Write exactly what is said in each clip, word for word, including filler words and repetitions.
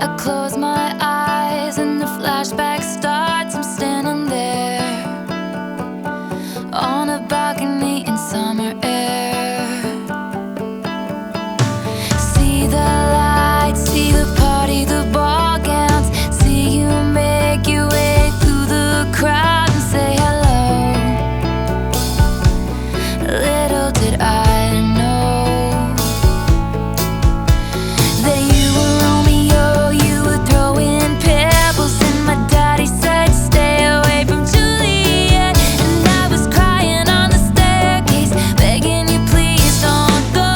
I close my eyes and the flashback starts. I'm standing there on a balcony in summer air. See the lights, see the party, the ball gowns. See you make your way through the crowd and say hello. Little did I know that you were Romeo, you were throwing pebbles, and my daddy said stay away from Juliet. And I was crying on the staircase, begging you please don't go.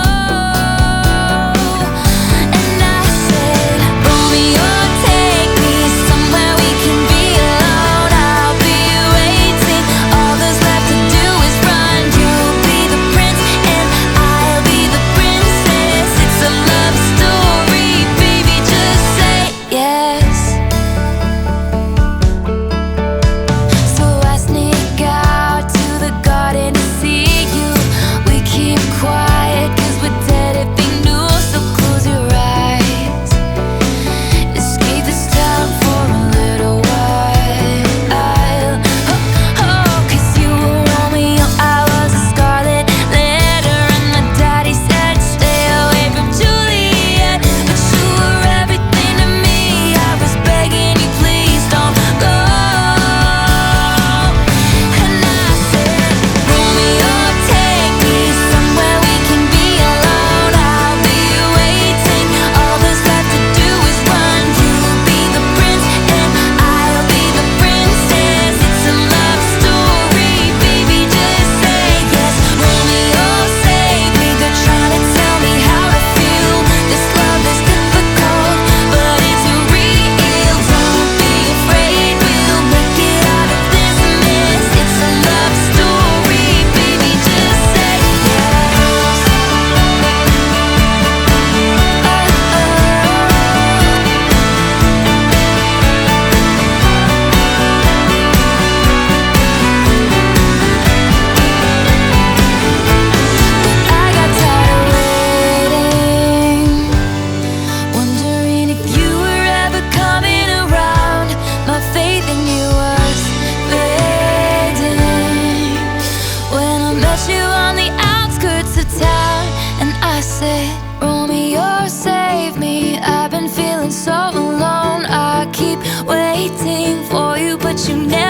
And I said, Romeo, take me somewhere we can be alone. I'll be waiting, all there's left to do is run. You'll be the prince and I'll be the princess. It's a love story, baby, just say yes. So I sneak out to the garden to see you. We keep quiet cause we're dead if we knew. So close your eyes, escape this town for a little while. Oh, oh, cause you were Romeo, I was a scarlet letter, and my daddy said stay away from Juliet. But you were everything to me, I was begging you please don't go. And I said, Romeo, take me somewhere we can be alone. I'll be waiting, all there's left to do is run. You'll be the prince and I'll be the princess. It's a love story, baby, just say yes. Romeo, save me, they're trying to tell me how to feel. This love is difficult, but it's real. Don't be afraid, we'll make it out of this mess. It's a love story, baby, just say yes. I got tired of waiting, wondering if you were ever coming around. My faith in you was fading when I met you on the outskirts of town. And I said, Romeo, save me, I've been feeling so alone. I keep waiting for you, but you never